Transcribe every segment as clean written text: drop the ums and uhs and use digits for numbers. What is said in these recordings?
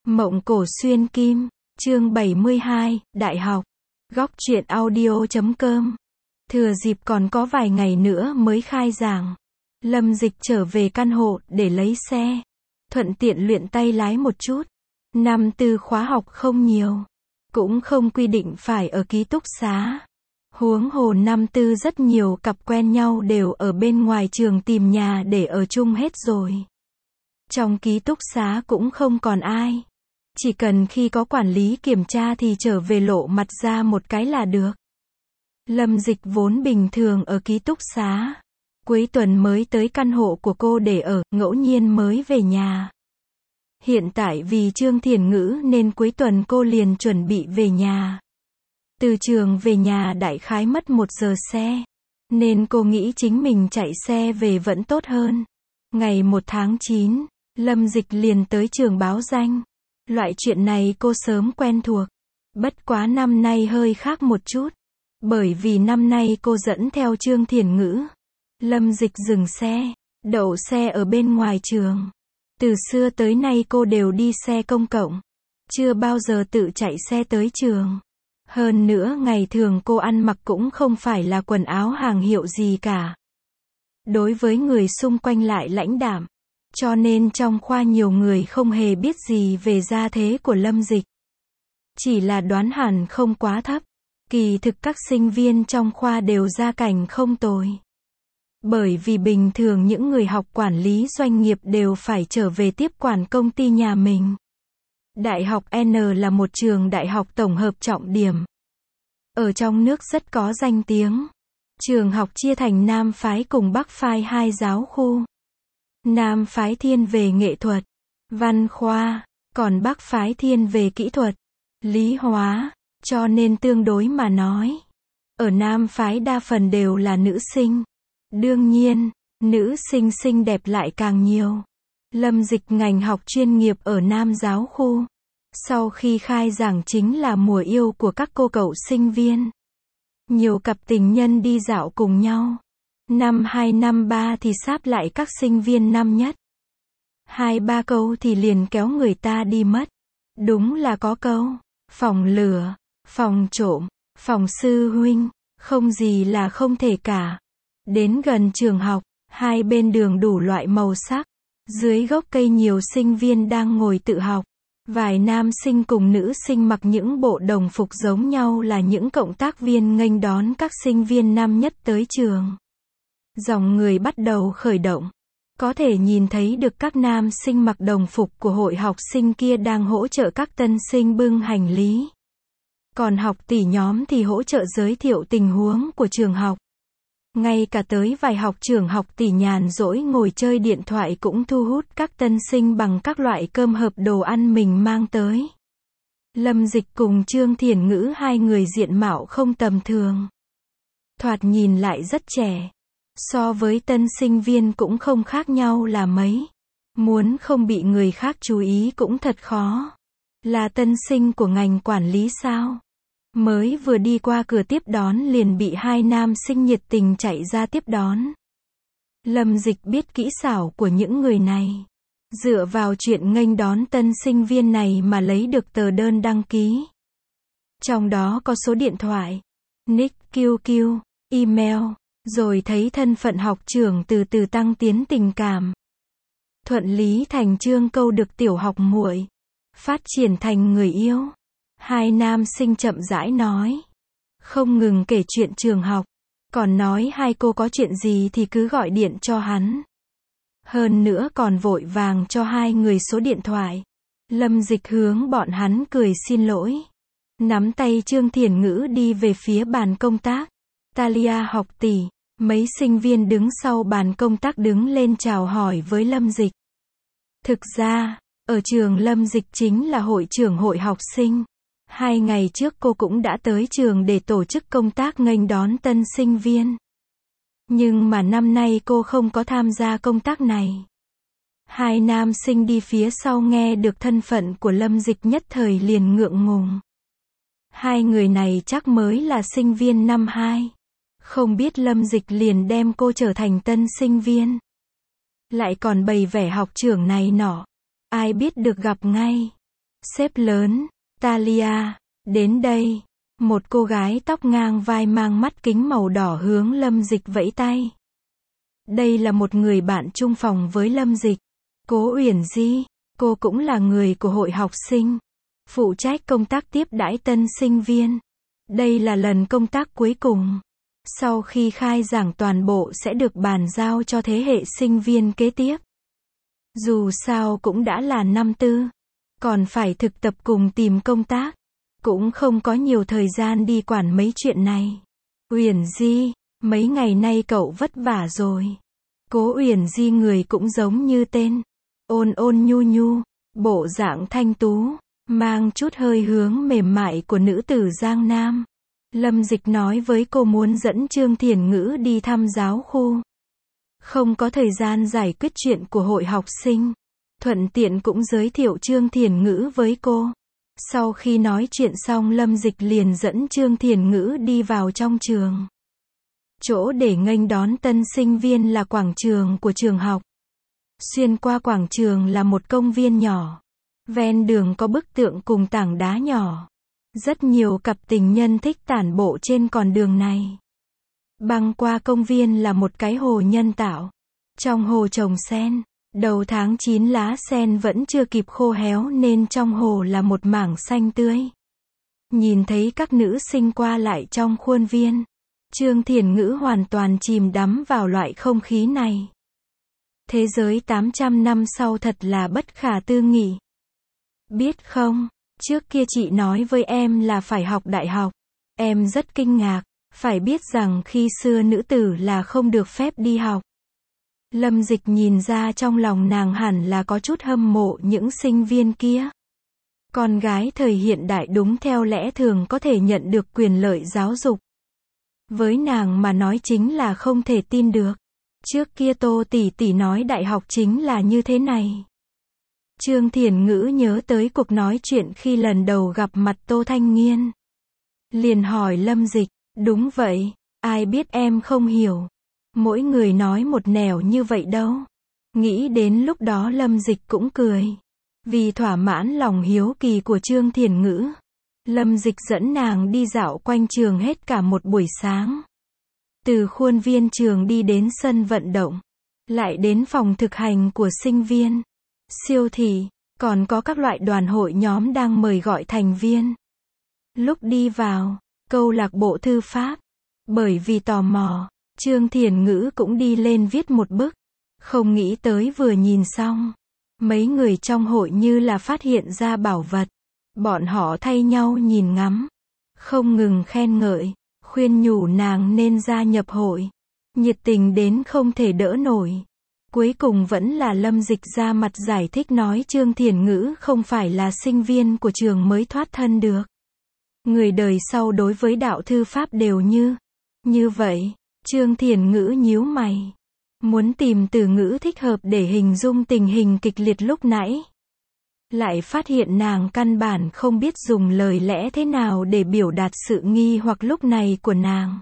Mộng Cổ Xuyên Kim, chương 72, Đại học. Góc truyện audio.com. Thừa dịp còn có vài ngày nữa mới khai giảng, Lâm Dịch trở về căn hộ để lấy xe, thuận tiện luyện tay lái một chút. Năm tư khóa học không nhiều, cũng không quy định phải ở ký túc xá. Huống hồ năm tư rất nhiều cặp quen nhau đều ở bên ngoài trường tìm nhà để ở chung hết rồi. Trong ký túc xá cũng không còn ai. Chỉ cần khi có quản lý kiểm tra thì trở về lộ mặt ra một cái là được. Lâm Dịch vốn bình thường ở ký túc xá. Cuối tuần mới tới căn hộ của cô để ở, ngẫu nhiên mới về nhà. Hiện tại vì Trương Thiền Ngữ nên cuối tuần cô liền chuẩn bị về nhà. Từ trường về nhà đại khái mất 1 giờ xe. Nên cô nghĩ chính mình chạy xe về vẫn tốt hơn. Ngày 1 tháng 9, Lâm Dịch liền tới trường báo danh. Loại chuyện này cô sớm quen thuộc. Bất quá năm nay hơi khác một chút. Bởi vì năm nay cô dẫn theo Trương Thiền Ngữ. Lâm Dịch dừng xe, đậu xe ở bên ngoài trường. Từ xưa tới nay cô đều đi xe công cộng. Chưa bao giờ tự chạy xe tới trường. Hơn nữa ngày thường cô ăn mặc cũng không phải là quần áo hàng hiệu gì cả. Đối với người xung quanh lại lãnh đạm. Cho nên trong khoa nhiều người không hề biết gì về gia thế của Lâm Dịch. Chỉ là đoán hẳn không quá thấp. Kỳ thực các sinh viên trong khoa đều gia cảnh không tồi. Bởi vì bình thường những người học quản lý doanh nghiệp đều phải trở về tiếp quản công ty nhà mình. Đại học N là một trường đại học tổng hợp trọng điểm. Ở trong nước rất có danh tiếng. Trường học chia thành Nam phái cùng Bắc phái 2 giáo khu. Nam phái thiên về nghệ thuật, văn khoa, còn Bắc phái thiên về kỹ thuật, lý hóa, cho nên tương đối mà nói. Ở Nam phái đa phần đều là nữ sinh. Đương nhiên, nữ sinh xinh đẹp lại càng nhiều. Lâm Dịch ngành học chuyên nghiệp ở Nam giáo khu. Sau khi khai giảng chính là mùa yêu của các cô cậu sinh viên. Nhiều cặp tình nhân đi dạo cùng nhau. Năm 2 năm 3 thì sáp lại các sinh viên năm nhất. 2-3 câu thì liền kéo người ta đi mất. Đúng là có câu, phòng lửa, phòng trộm, phòng sư huynh, không gì là không thể cả. Đến gần trường học, hai bên đường đủ loại màu sắc. Dưới gốc cây nhiều sinh viên đang ngồi tự học. Vài nam sinh cùng nữ sinh mặc những bộ đồng phục giống nhau là những cộng tác viên nghênh đón các sinh viên năm nhất tới trường. Dòng người bắt đầu khởi động. Có thể nhìn thấy được các nam sinh mặc đồng phục của hội học sinh kia đang hỗ trợ các tân sinh bưng hành lý. Còn học tỷ nhóm thì hỗ trợ giới thiệu tình huống của trường học. Ngay cả tới vài học trưởng học tỷ nhàn rỗi ngồi chơi điện thoại cũng thu hút các tân sinh bằng các loại cơm hộp đồ ăn mình mang tới. Lâm Dịch cùng Trương Thiền Ngữ hai người diện mạo không tầm thường. Thoạt nhìn lại rất trẻ. So với tân sinh viên cũng không khác nhau là mấy. Muốn không bị người khác chú ý cũng thật khó. Là tân sinh của ngành quản lý sao? Mới vừa đi qua cửa tiếp đón liền bị 2 nam sinh nhiệt tình chạy ra tiếp đón. Lâm Dịch biết kỹ xảo của những người này. Dựa vào chuyện nghênh đón tân sinh viên này mà lấy được tờ đơn đăng ký. Trong đó có số điện thoại, nick QQ, email. Rồi thấy thân phận học trưởng từ từ tăng tiến tình cảm. Thuận lý thành chương câu được tiểu học muội. Phát triển thành người yêu. 2 nam sinh chậm rãi nói. Không ngừng kể chuyện trường học. Còn nói 2 cô có chuyện gì thì cứ gọi điện cho hắn. Hơn nữa còn vội vàng cho 2 người số điện thoại. Lâm Dịch hướng bọn hắn cười xin lỗi. Nắm tay Trương Thiền Ngữ đi về phía bàn công tác. Talia học tỷ. Mấy sinh viên đứng sau bàn công tác đứng lên chào hỏi với Lâm Dịch. Thực ra, ở trường Lâm Dịch chính là hội trưởng hội học sinh. 2 ngày trước cô cũng đã tới trường để tổ chức công tác nghênh đón tân sinh viên. Nhưng mà năm nay cô không có tham gia công tác này. 2 nam sinh đi phía sau nghe được thân phận của Lâm Dịch nhất thời liền ngượng ngùng. 2 người này chắc mới là sinh viên năm 2. Không biết Lâm Dịch liền đem cô trở thành tân sinh viên. Lại còn bày vẻ học trưởng này nọ. Ai biết được gặp ngay. Sếp lớn, Talia, đến đây. Một cô gái tóc ngang vai mang mắt kính màu đỏ hướng Lâm Dịch vẫy tay. Đây là một người bạn chung phòng với Lâm Dịch. Cố Uyển Di, cô cũng là người của hội học sinh, phụ trách công tác tiếp đãi tân sinh viên. Đây là lần công tác cuối cùng. Sau khi khai giảng toàn bộ sẽ được bàn giao cho thế hệ sinh viên kế tiếp. Dù sao cũng đã là năm tư, còn phải thực tập cùng tìm công tác, cũng không có nhiều thời gian đi quản mấy chuyện này. Uyển Di, mấy ngày nay cậu vất vả rồi. Cố Uyển Di người cũng giống như tên, ôn ôn nhu nhu, bộ dạng thanh tú, mang chút hơi hướng mềm mại của nữ tử Giang Nam. Lâm Dịch nói với cô muốn dẫn Trương Thiền Ngữ đi thăm giáo khu. Không có thời gian giải quyết chuyện của hội học sinh. Thuận tiện cũng giới thiệu Trương Thiền Ngữ với cô. Sau khi nói chuyện xong Lâm Dịch liền dẫn Trương Thiền Ngữ đi vào trong trường. Chỗ để nghênh đón tân sinh viên là quảng trường của trường học. Xuyên qua quảng trường là một công viên nhỏ. Ven đường có bức tượng cùng tảng đá nhỏ. Rất nhiều cặp tình nhân thích tản bộ trên con đường này. Băng qua công viên là một cái hồ nhân tạo. Trong hồ trồng sen. Đầu tháng 9 lá sen vẫn chưa kịp khô héo nên trong hồ là một mảng xanh tươi. Nhìn thấy các nữ sinh qua lại trong khuôn viên. Trương Thiền Ngữ hoàn toàn chìm đắm vào loại không khí này. Thế giới 800 năm sau thật là bất khả tư nghị. Biết không, trước kia chị nói với em là phải học đại học. Em rất kinh ngạc, phải biết rằng khi xưa nữ tử là không được phép đi học. Lâm Dịch nhìn ra trong lòng nàng hẳn là có chút hâm mộ những sinh viên kia. Con gái thời hiện đại đúng theo lẽ thường có thể nhận được quyền lợi giáo dục. Với nàng mà nói chính là không thể tin được. Trước kia Tô tỷ tỷ nói đại học chính là như thế này. Trương Thiền Ngữ nhớ tới cuộc nói chuyện khi lần đầu gặp mặt Tô Thanh Nghiên. Liền hỏi Lâm Dịch, đúng vậy, ai biết em không hiểu. Mỗi người nói một nẻo như vậy đâu. Nghĩ đến lúc đó Lâm Dịch cũng cười. Vì thỏa mãn lòng hiếu kỳ của Trương Thiền Ngữ. Lâm Dịch dẫn nàng đi dạo quanh trường hết cả một buổi sáng. Từ khuôn viên trường đi đến sân vận động. Lại đến phòng thực hành của sinh viên. Siêu thị, còn có các loại đoàn hội nhóm đang mời gọi thành viên. Lúc đi vào, câu lạc bộ thư pháp. Bởi vì tò mò, Trương Thiền Ngữ cũng đi lên viết một bức. Không nghĩ tới vừa nhìn xong. Mấy người trong hội như là phát hiện ra bảo vật. Bọn họ thay nhau nhìn ngắm. Không ngừng khen ngợi, khuyên nhủ nàng nên gia nhập hội. Nhiệt tình đến không thể đỡ nổi. Cuối cùng vẫn là Lâm Dịch ra mặt giải thích nói Trương Thiền Ngữ không phải là sinh viên của trường mới thoát thân được. Người đời sau đối với đạo thư pháp đều như vậy. Trương Thiền Ngữ nhíu mày. Muốn tìm từ ngữ thích hợp để hình dung tình hình kịch liệt lúc nãy. Lại phát hiện nàng căn bản không biết dùng lời lẽ thế nào để biểu đạt sự nghi hoặc lúc này của nàng.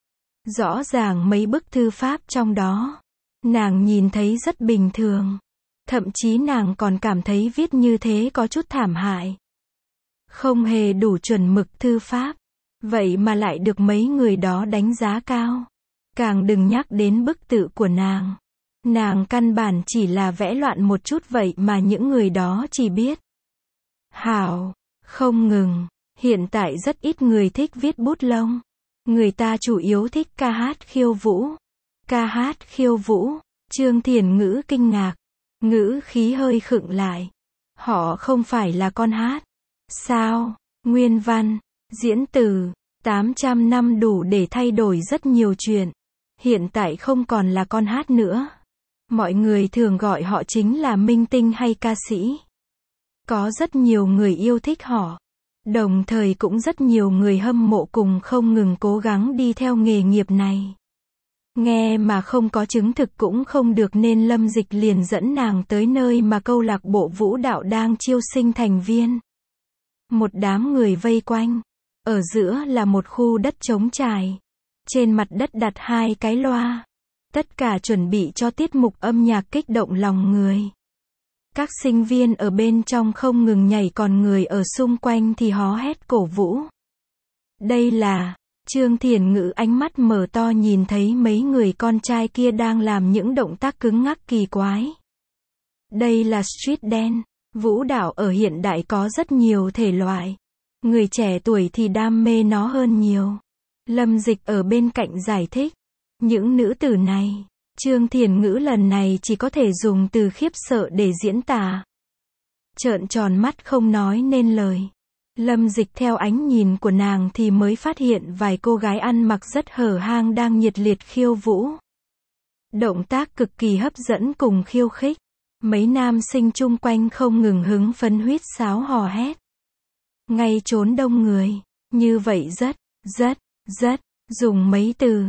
Rõ ràng mấy bức thư pháp trong đó. Nàng nhìn thấy rất bình thường. Thậm chí nàng còn cảm thấy viết như thế có chút thảm hại. Không hề đủ chuẩn mực thư pháp. Vậy mà lại được mấy người đó đánh giá cao. Càng đừng nhắc đến bức tự của nàng. Nàng căn bản chỉ là vẽ loạn một chút vậy mà những người đó chỉ biết. Hảo, không ngừng. Hiện tại rất ít người thích viết bút lông. Người ta chủ yếu thích ca hát khiêu vũ. Ca hát khiêu vũ. Trương Thiền Ngữ kinh ngạc. Ngữ khí hơi khựng lại. Họ không phải là con hát. Sao? Nguyên văn, diễn từ, 800 năm đủ để thay đổi rất nhiều chuyện. Hiện tại không còn là con hát nữa. Mọi người thường gọi họ chính là minh tinh hay ca sĩ. Có rất nhiều người yêu thích họ. Đồng thời cũng rất nhiều người hâm mộ cùng không ngừng cố gắng đi theo nghề nghiệp này. Nghe mà không có chứng thực cũng không được nên Lâm Dịch liền dẫn nàng tới nơi mà câu lạc bộ vũ đạo đang chiêu sinh thành viên. Một đám người vây quanh. Ở giữa là một khu đất trống trải. Trên mặt đất đặt 2 cái loa. Tất cả chuẩn bị cho tiết mục âm nhạc kích động lòng người. Các sinh viên ở bên trong không ngừng nhảy, còn người ở xung quanh thì hò hét cổ vũ. Đây là, Trương Thiển Ngữ ánh mắt mở to nhìn thấy mấy người con trai kia đang làm những động tác cứng ngắc kỳ quái. Đây là street dance. Vũ đạo ở hiện đại có rất nhiều thể loại. Người trẻ tuổi thì đam mê nó hơn nhiều. Lâm Dịch ở bên cạnh giải thích. Những nữ tử này, Trương Thiển Ngữ lần này chỉ có thể dùng từ khiếp sợ để diễn tả. Trợn tròn mắt không nói nên lời. Lâm Dịch theo ánh nhìn của nàng thì mới phát hiện vài cô gái ăn mặc rất hở hang đang nhiệt liệt khiêu vũ. Động tác cực kỳ hấp dẫn cùng khiêu khích. Mấy nam sinh chung quanh không ngừng hứng phấn huýt sáo hò hét. Ngay trốn đông người, như vậy rất, dùng mấy từ,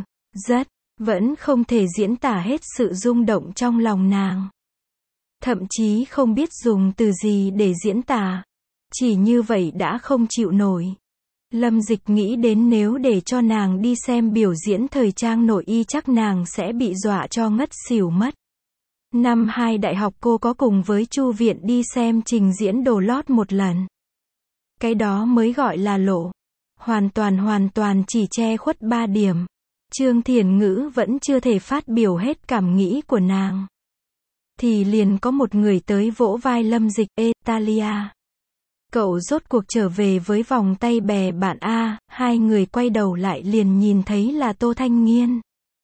vẫn không thể diễn tả hết sự rung động trong lòng nàng. Thậm chí không biết dùng từ gì để diễn tả. Chỉ như vậy đã không chịu nổi. Lâm Dịch nghĩ đến nếu để cho nàng đi xem biểu diễn thời trang nội y chắc nàng sẽ bị dọa cho ngất xỉu mất. Năm 2 đại học cô có cùng với Chu Viện đi xem trình diễn đồ lót một lần. Cái đó mới gọi là lộ. Hoàn toàn chỉ che khuất 3 điểm. Trương Thiển Ngữ vẫn chưa thể phát biểu hết cảm nghĩ của nàng. Thì liền có một người tới vỗ vai Lâm Dịch. Ê, Talia. Cậu rốt cuộc trở về với vòng tay bè bạn a. Hai người quay đầu lại liền nhìn thấy là Tô Thanh Nghiên.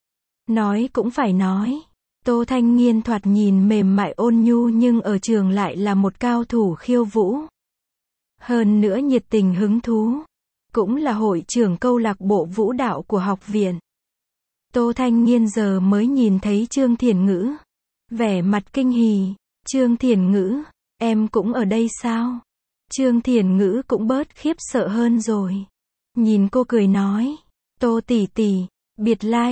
Nói cũng phải nói. Tô Thanh Nghiên thoạt nhìn mềm mại ôn nhu nhưng ở trường lại là một cao thủ khiêu vũ. Hơn nữa nhiệt tình hứng thú. Cũng là hội trưởng câu lạc bộ vũ đạo của học viện. Tô Thanh Nghiên giờ mới nhìn thấy Trương Thiển Ngữ. Vẻ mặt kinh hỉ. Trương Thiển Ngữ, em cũng ở đây sao? Trương Thiển Ngữ cũng bớt khiếp sợ hơn rồi. Nhìn cô cười nói. Tô tỷ tỷ, biệt lai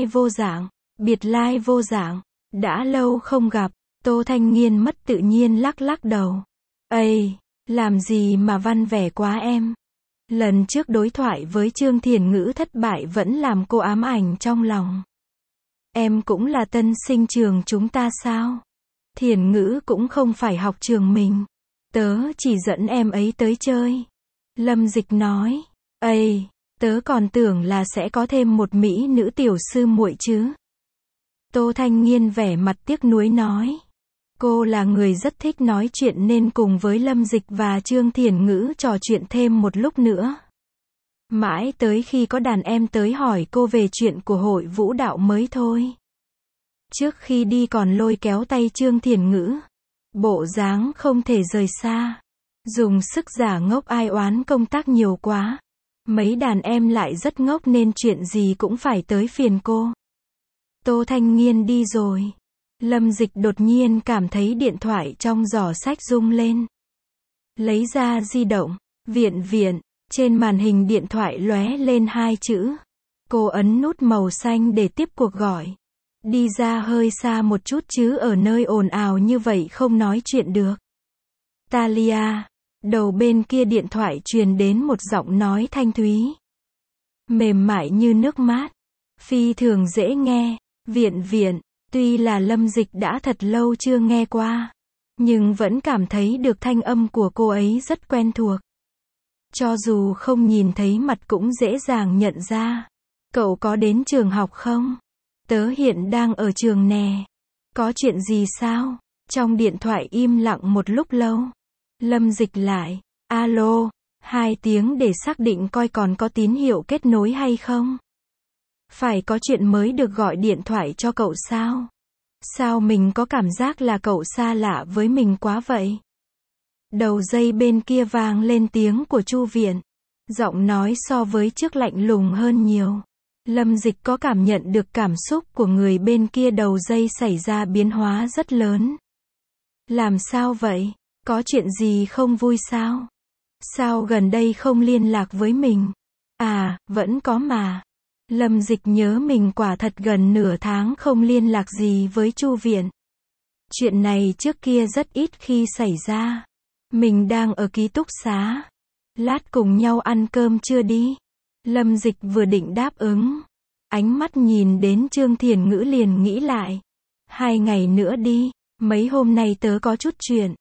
vô dạng. Đã lâu không gặp. Tô Thanh Nghiên mất tự nhiên lắc đầu. Ây, làm gì mà văn vẻ quá em. Lần trước đối thoại với Trương Thiển Ngữ thất bại vẫn làm cô ám ảnh trong lòng. Em cũng là tân sinh trường chúng ta sao? Thiển Ngữ cũng không phải học trường mình. Tớ chỉ dẫn em ấy tới chơi. Lâm Dịch nói. Ây, tớ còn tưởng là sẽ có thêm một mỹ nữ tiểu sư muội chứ. Tô Thanh Nghiên vẻ mặt tiếc nuối nói. Cô là người rất thích nói chuyện nên cùng với Lâm Dịch và Trương Thiển Ngữ trò chuyện thêm một lúc nữa. Mãi tới khi có đàn em tới hỏi cô về chuyện của hội vũ đạo mới thôi. Trước khi đi còn lôi kéo tay Trương Thiển Ngữ. Bộ dáng không thể rời xa. Dùng sức giả ngốc ai oán công tác nhiều quá. Mấy đàn em lại rất ngốc nên chuyện gì cũng phải tới phiền cô. Tô Thanh Nghiên đi rồi. Lâm Dịch đột nhiên cảm thấy điện thoại trong giỏ sách rung lên. Lấy ra di động. Viện. Trên màn hình điện thoại lóe lên 2 chữ. Cô ấn nút màu xanh để tiếp cuộc gọi. Đi ra hơi xa một chút chứ ở nơi ồn ào như vậy không nói chuyện được. Talia. Đầu bên kia điện thoại truyền đến một giọng nói thanh thúy. Mềm mại như nước mát. Phi thường dễ nghe. Viện. Tuy là Lâm Dịch đã thật lâu chưa nghe qua. Nhưng vẫn cảm thấy được thanh âm của cô ấy rất quen thuộc. Cho dù không nhìn thấy mặt cũng dễ dàng nhận ra. Cậu có đến trường học không? Tớ hiện đang ở trường nè. Có chuyện gì sao? Trong điện thoại im lặng một lúc lâu. Lâm Dịch lại. Alo. 2 tiếng để xác định coi còn có tín hiệu kết nối hay không. Phải có chuyện mới được gọi điện thoại cho cậu sao? Sao mình có cảm giác là cậu xa lạ với mình quá vậy? Đầu dây bên kia vang lên tiếng của Chu Viện. Giọng nói so với trước lạnh lùng hơn nhiều. Lâm Dịch có cảm nhận được cảm xúc của người bên kia đầu dây xảy ra biến hóa rất lớn. Làm sao vậy? Có chuyện gì không vui sao? Sao gần đây không liên lạc với mình? À, vẫn có mà. Lâm Dịch nhớ mình quả thật gần nửa tháng không liên lạc gì với Chu Viện. Chuyện này trước kia rất ít khi xảy ra. Mình đang ở ký túc xá. Lát cùng nhau ăn cơm chưa đi? Lâm Dịch vừa định đáp ứng. Ánh mắt nhìn đến Trương Thiển Ngữ liền nghĩ lại. 2 ngày nữa đi. Mấy hôm nay tớ có chút chuyện.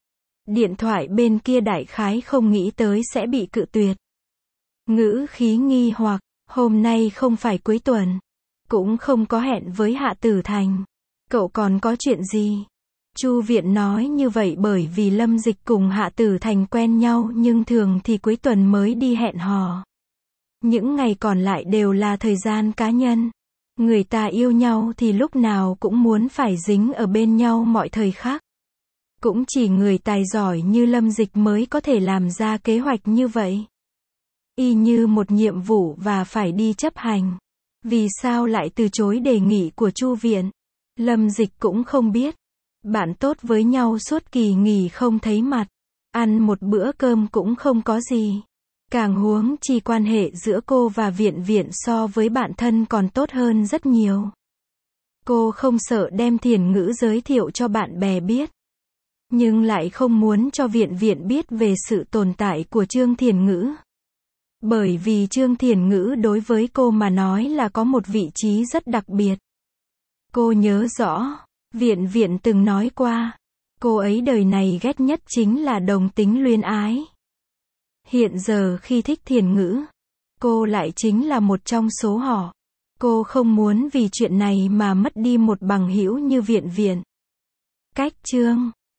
Điện thoại bên kia đại khái không nghĩ tới sẽ bị cự tuyệt. Ngữ khí nghi hoặc, hôm nay không phải cuối tuần, cũng không có hẹn với Hạ Tử Thành. Cậu còn có chuyện gì? Chu Viện nói như vậy bởi vì Lâm Dịch cùng Hạ Tử Thành quen nhau nhưng thường thì cuối tuần mới đi hẹn hò. Những ngày còn lại đều là thời gian cá nhân. Người ta yêu nhau thì lúc nào cũng muốn phải dính ở bên nhau mọi thời khắc. Cũng chỉ người tài giỏi như Lâm Dịch mới có thể làm ra kế hoạch như vậy. Y như một nhiệm vụ và phải đi chấp hành. Vì sao lại từ chối đề nghị của Chu Viện? Lâm Dịch cũng không biết. Bạn tốt với nhau suốt kỳ nghỉ không thấy mặt. Ăn một bữa cơm cũng không có gì. Càng huống chi quan hệ giữa cô và Viện Viện so với bạn thân còn tốt hơn rất nhiều. Cô không sợ đem Thiền Ngữ giới thiệu cho bạn bè biết. Nhưng lại không muốn cho Viện Viện biết về sự tồn tại của Trương Thiền Ngữ. Bởi vì Trương Thiền Ngữ đối với cô mà nói là có một vị trí rất đặc biệt. Cô nhớ rõ, Viện Viện từng nói qua, cô ấy đời này ghét nhất chính là đồng tính luyến ái. Hiện giờ khi thích Thiền Ngữ, cô lại chính là một trong số họ. Cô không muốn vì chuyện này mà mất đi một bằng hữu như Viện Viện. Cách chương